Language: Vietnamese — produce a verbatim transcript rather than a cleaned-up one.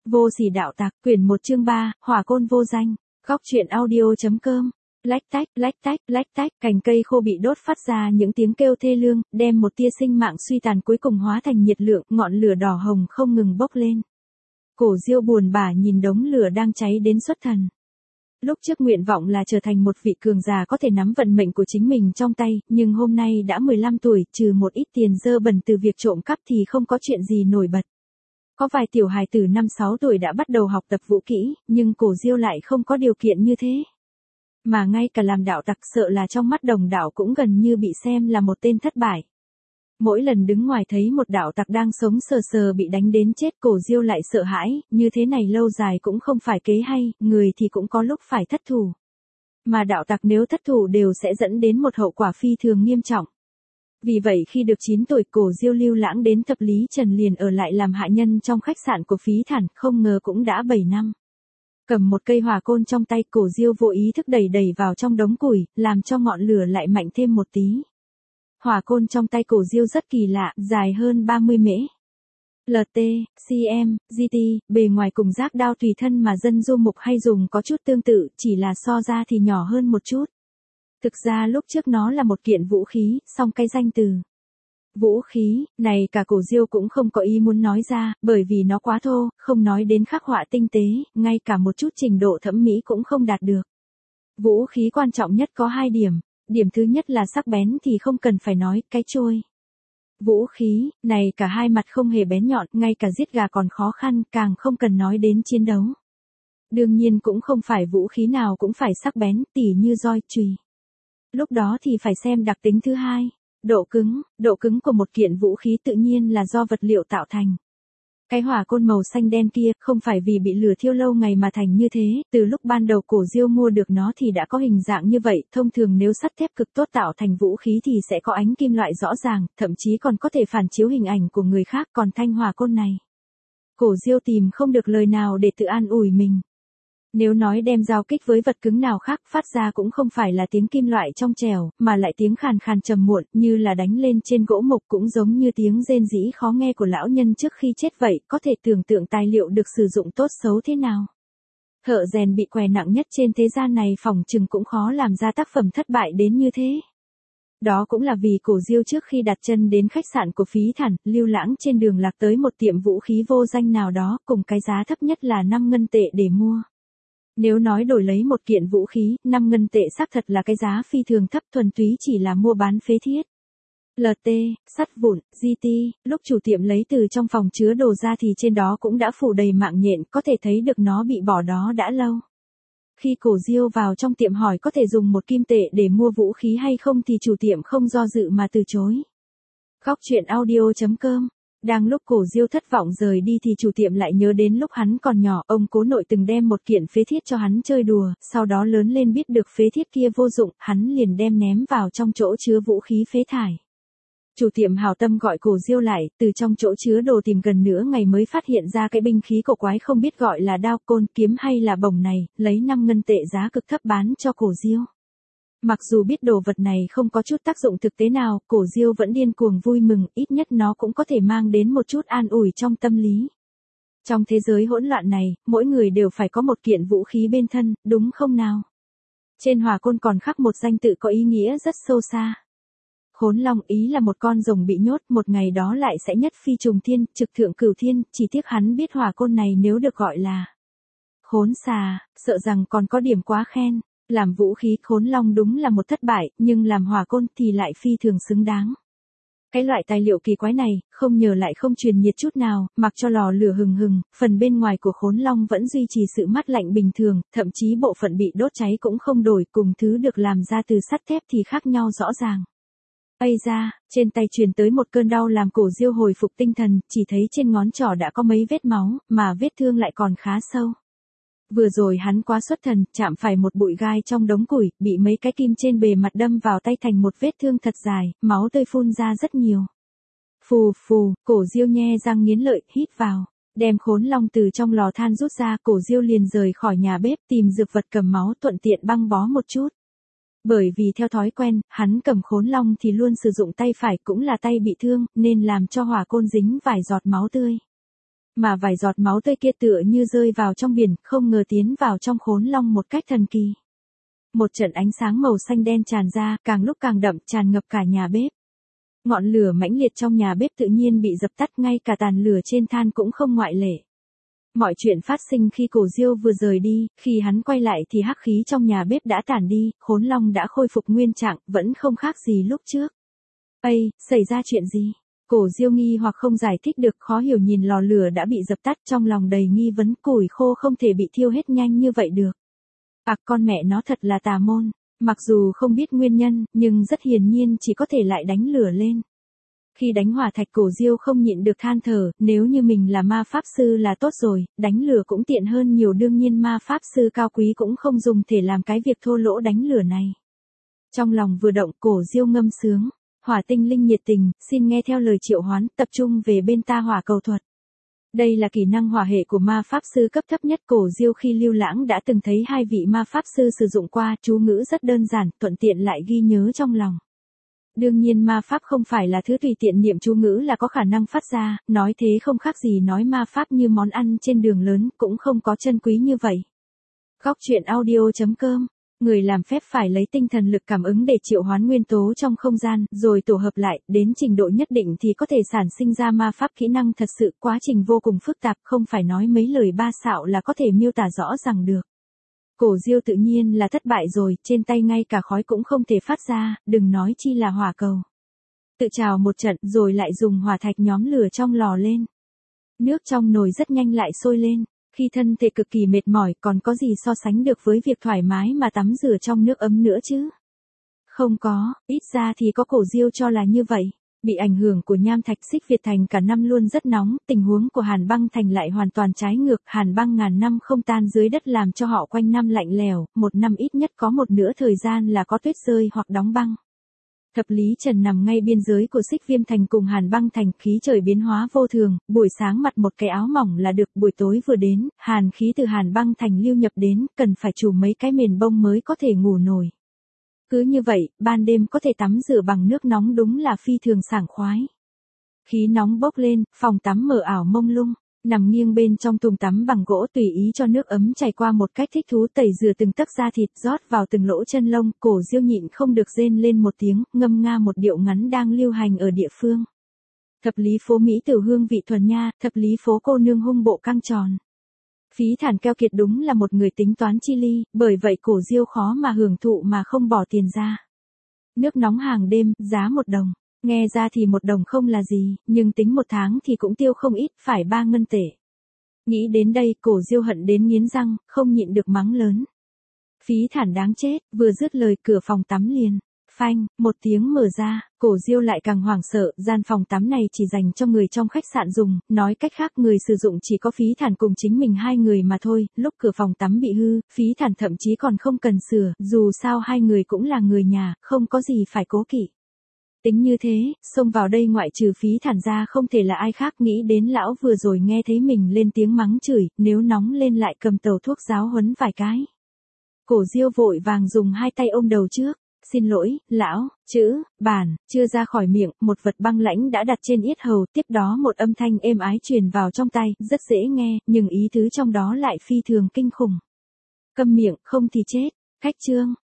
Vô sỉ đạo tặc, quyển một chương ba, hỏa côn vô danh, góc truyện audio.com. Lách tách, lách tách, lách tách, cành cây khô bị đốt phát ra những tiếng kêu thê lương, đem một tia sinh mạng suy tàn cuối cùng hóa thành nhiệt lượng, ngọn lửa đỏ hồng không ngừng bốc lên. Cổ Diêu buồn bã nhìn đống lửa đang cháy đến xuất thần. Lúc trước nguyện vọng là trở thành một vị cường giả có thể nắm vận mệnh của chính mình trong tay, nhưng hôm nay đã mười lăm tuổi, trừ một ít tiền dơ bẩn từ việc trộm cắp thì không có chuyện gì nổi bật. Có vài tiểu hài tử năm sáu tuổi đã bắt đầu học tập vũ kỹ, nhưng Cổ Diêu lại không có điều kiện như thế. Mà ngay cả làm đạo tặc sợ là trong mắt đồng đạo cũng gần như bị xem là một tên thất bại. Mỗi lần đứng ngoài thấy một đạo tặc đang sống sờ sờ bị đánh đến chết, Cổ Diêu lại sợ hãi, như thế này lâu dài cũng không phải kế hay, người thì cũng có lúc phải thất thủ. Mà đạo tặc nếu thất thủ đều sẽ dẫn đến một hậu quả phi thường nghiêm trọng. Vì vậy khi được chín tuổi, Cổ Diêu lưu lãng đến Thập Lý Trần liền ở lại làm hạ nhân trong khách sạn của Phí Thản, không ngờ cũng đã bảy năm. Cầm một cây hỏa côn trong tay, Cổ Diêu vô ý thức đẩy đẩy vào trong đống củi, làm cho ngọn lửa lại mạnh thêm một tí. Hỏa côn trong tay Cổ Diêu rất kỳ lạ, dài hơn ba mươi mễ. lờ tê, xê em, giê tê, bề ngoài cùng giác đao tùy thân mà dân du mục hay dùng có chút tương tự, chỉ là so ra thì nhỏ hơn một chút. Thực ra lúc trước nó là một kiện vũ khí, song cái danh từ vũ khí này cả Cổ Diêu cũng không có ý muốn nói ra, bởi vì nó quá thô, không nói đến khắc họa tinh tế, ngay cả một chút trình độ thẩm mỹ cũng không đạt được. Vũ khí quan trọng nhất có hai điểm. Điểm thứ nhất là sắc bén thì không cần phải nói, cái trôi. Vũ khí này cả hai mặt không hề bén nhọn, ngay cả giết gà còn khó khăn, càng không cần nói đến chiến đấu. Đương nhiên cũng không phải vũ khí nào cũng phải sắc bén, tỉ như roi, chùy. Lúc đó thì phải xem đặc tính thứ hai. Độ cứng, độ cứng của một kiện vũ khí tự nhiên là do vật liệu tạo thành. Cái hỏa côn màu xanh đen kia không phải vì bị lửa thiêu lâu ngày mà thành như thế, từ lúc ban đầu Cổ Diêu mua được nó thì đã có hình dạng như vậy, thông thường nếu sắt thép cực tốt tạo thành vũ khí thì sẽ có ánh kim loại rõ ràng, thậm chí còn có thể phản chiếu hình ảnh của người khác, còn thanh hỏa côn này. Cổ Diêu tìm không được lời nào để tự an ủi mình. Nếu nói đem giao kích với vật cứng nào khác, phát ra cũng không phải là tiếng kim loại trong trẻo, mà lại tiếng khàn khàn trầm muộn, như là đánh lên trên gỗ mục, cũng giống như tiếng rên rỉ khó nghe của lão nhân trước khi chết vậy, có thể tưởng tượng tài liệu được sử dụng tốt xấu thế nào. Thợ rèn bị què nặng nhất trên thế gian này phỏng chừng cũng khó làm ra tác phẩm thất bại đến như thế. Đó cũng là vì Cổ Diêu trước khi đặt chân đến khách sạn của Phí Thản, lưu lãng trên đường lạc tới một tiệm vũ khí vô danh nào đó, cùng cái giá thấp nhất là năm ngân tệ để mua. Nếu nói đổi lấy một kiện vũ khí, năm ngân tệ xác thật là cái giá phi thường thấp, thuần túy chỉ là mua bán phế thiết. lờ tê, sắt vụn, giê tê, lúc chủ tiệm lấy từ trong phòng chứa đồ ra thì trên đó cũng đã phủ đầy mạng nhện, có thể thấy được nó bị bỏ đó đã lâu. Khi Cổ Diêu vào trong tiệm hỏi có thể dùng một kim tệ để mua vũ khí hay không thì chủ tiệm không do dự mà từ chối. Góc truyện audio.com. Đang lúc Cổ Diêu thất vọng rời đi thì chủ tiệm lại nhớ đến lúc hắn còn nhỏ, ông cố nội từng đem một kiện phế thiết cho hắn chơi đùa, sau đó lớn lên biết được phế thiết kia vô dụng, hắn liền đem ném vào trong chỗ chứa vũ khí phế thải. Chủ tiệm hảo tâm gọi Cổ Diêu lại, từ trong chỗ chứa đồ tìm gần nửa ngày mới phát hiện ra cái binh khí cổ quái không biết gọi là đao, côn, kiếm hay là bổng này, lấy năm ngân tệ giá cực thấp bán cho Cổ Diêu. Mặc dù biết đồ vật này không có chút tác dụng thực tế nào, Cổ Diêu vẫn điên cuồng vui mừng, ít nhất nó cũng có thể mang đến một chút an ủi trong tâm lý. Trong thế giới hỗn loạn này, mỗi người đều phải có một kiện vũ khí bên thân, đúng không nào? Trên hỏa côn còn khắc một danh tự có ý nghĩa rất sâu xa. Khốn Long, ý là một con rồng bị nhốt, một ngày đó lại sẽ nhất phi trùng thiên, trực thượng cửu thiên, chỉ tiếc hắn biết hỏa côn này nếu được gọi là Khốn Xà, sợ rằng còn có điểm quá khen. Làm vũ khí, Khốn Long đúng là một thất bại, nhưng làm hỏa côn thì lại phi thường xứng đáng. Cái loại tài liệu kỳ quái này, không nhờ lại không truyền nhiệt chút nào, mặc cho lò lửa hừng hừng, phần bên ngoài của Khốn Long vẫn duy trì sự mát lạnh bình thường, thậm chí bộ phận bị đốt cháy cũng không đổi, cùng thứ được làm ra từ sắt thép thì khác nhau rõ ràng. Ây da, trên tay truyền tới một cơn đau làm Cổ Diêu hồi phục tinh thần, chỉ thấy trên ngón trỏ đã có mấy vết máu, mà vết thương lại còn khá sâu. Vừa rồi hắn quá xuất thần, chạm phải một bụi gai trong đống củi, bị mấy cái kim trên bề mặt đâm vào tay thành một vết thương thật dài, máu tươi phun ra rất nhiều. Phù phù, Cổ Diêu nhe răng nghiến lợi, hít vào, đem Khốn Long từ trong lò than rút ra, Cổ Diêu liền rời khỏi nhà bếp tìm dược vật cầm máu thuận tiện băng bó một chút. Bởi vì theo thói quen, hắn cầm Khốn Long thì luôn sử dụng tay phải cũng là tay bị thương, nên làm cho hỏa côn dính vài giọt máu tươi. Mà vài giọt máu tươi kia tựa như rơi vào trong biển, không ngờ tiến vào trong khốn long một cách thần kỳ. Một trận ánh sáng màu xanh đen tràn ra, càng lúc càng đậm, tràn ngập cả nhà bếp. Ngọn lửa mãnh liệt trong nhà bếp tự nhiên bị dập tắt, ngay cả tàn lửa trên than cũng không ngoại lệ. Mọi chuyện phát sinh khi Cổ Diêu vừa rời đi, khi hắn quay lại thì hắc khí trong nhà bếp đã tản đi, khốn long đã khôi phục nguyên trạng, vẫn không khác gì lúc trước. Ây, xảy ra chuyện gì? Cổ Diêu nghi hoặc không giải thích được, khó hiểu nhìn lò lửa đã bị dập tắt, trong lòng đầy nghi vấn, củi khô không thể bị thiêu hết nhanh như vậy được. À, con mẹ nó thật là tà môn, mặc dù không biết nguyên nhân, nhưng rất hiển nhiên chỉ có thể lại đánh lửa lên. Khi đánh hỏa thạch, Cổ Diêu không nhịn được than thở, nếu như mình là ma pháp sư là tốt rồi, đánh lửa cũng tiện hơn nhiều, đương nhiên ma pháp sư cao quý cũng không dùng thể làm cái việc thô lỗ đánh lửa này. Trong lòng vừa động, Cổ Diêu ngâm sướng, hỏa tinh linh nhiệt tình, xin nghe theo lời triệu hoán, tập trung về bên ta hỏa cầu thuật. Đây là kỹ năng hỏa hệ của ma pháp sư cấp thấp nhất. Cổ Diêu khi lưu lãng đã từng thấy hai vị ma pháp sư sử dụng qua, chú ngữ rất đơn giản, thuận tiện lại ghi nhớ trong lòng. Đương nhiên ma pháp không phải là thứ tùy tiện niệm chú ngữ là có khả năng phát ra, nói thế không khác gì nói ma pháp như món ăn trên đường lớn, cũng không có chân quý như vậy. Góc truyện audio chấm com. Người làm phép phải lấy tinh thần lực cảm ứng để triệu hoán nguyên tố trong không gian, rồi tổ hợp lại, đến trình độ nhất định thì có thể sản sinh ra ma pháp. Kỹ năng thật sự quá trình vô cùng phức tạp, không phải nói mấy lời ba xạo là có thể miêu tả rõ ràng được. Cổ Diêu tự nhiên là thất bại rồi, trên tay ngay cả khói cũng không thể phát ra, đừng nói chi là hỏa cầu. Tự trào một trận rồi lại dùng hỏa thạch nhóm lửa trong lò lên. Nước trong nồi rất nhanh lại sôi lên. Khi thân thể cực kỳ mệt mỏi, còn có gì so sánh được với việc thoải mái mà tắm rửa trong nước ấm nữa chứ? Không có, ít ra thì có. Cổ Diêu cho là như vậy. Bị ảnh hưởng của nham thạch, Xích Việt Thành cả năm luôn rất nóng, tình huống của Hàn Băng Thành lại hoàn toàn trái ngược. Hàn băng ngàn năm không tan dưới đất làm cho họ quanh năm lạnh lẽo, một năm ít nhất có một nửa thời gian là có tuyết rơi hoặc đóng băng. Thập Lý Trần nằm ngay biên giới của Xích Viêm Thành cùng Hàn Băng Thành, khí trời biến hóa vô thường, buổi sáng mặc một cái áo mỏng là được, buổi tối vừa đến, hàn khí từ Hàn Băng Thành lưu nhập đến, cần phải trùm mấy cái mền bông mới có thể ngủ nổi. Cứ như vậy, ban đêm có thể tắm rửa bằng nước nóng đúng là phi thường sảng khoái. Khí nóng bốc lên, phòng tắm mờ ảo mông lung. Nằm nghiêng bên trong thùng tắm bằng gỗ tùy ý cho nước ấm chảy qua một cách thích thú, tẩy rửa từng tấc da thịt, rót vào từng lỗ chân lông. Cổ Diêu nhịn không được rên lên một tiếng, ngâm nga một điệu ngắn đang lưu hành ở địa phương. Thập lý phố mỹ tử hương vị thuần nha, thập lý phố cô nương hung bộ căng tròn. Phí Thản keo kiệt đúng là một người tính toán chi ly, bởi vậy Cổ Diêu khó mà hưởng thụ mà không bỏ tiền ra. Nước nóng hàng đêm, giá một đồng. Nghe ra thì một đồng không là gì, nhưng tính một tháng thì cũng tiêu không ít, phải ba ngân tệ. Nghĩ đến đây, Cổ Diêu hận đến nghiến răng, không nhịn được mắng lớn. Phí Thản đáng chết, vừa dứt lời cửa phòng tắm liền. Phanh, một tiếng mở ra, Cổ Diêu lại càng hoảng sợ, gian phòng tắm này chỉ dành cho người trong khách sạn dùng, nói cách khác người sử dụng chỉ có Phí Thản cùng chính mình hai người mà thôi. Lúc cửa phòng tắm bị hư, Phí Thản thậm chí còn không cần sửa, dù sao hai người cũng là người nhà, không có gì phải cố kỵ. Tính như thế, xông vào đây ngoại trừ Phí Thản ra không thể là ai khác. Nghĩ đến lão vừa rồi nghe thấy mình lên tiếng mắng chửi, nếu nóng lên lại cầm tàu thuốc giáo huấn vài cái. Cổ Diêu vội vàng dùng hai tay ôm đầu trước. Xin lỗi, lão, chữ, bản, chưa ra khỏi miệng, một vật băng lãnh đã đặt trên yết hầu, tiếp đó một âm thanh êm ái truyền vào trong tai, rất dễ nghe, nhưng ý tứ trong đó lại phi thường kinh khủng. Câm miệng, không thì chết. Khách trương,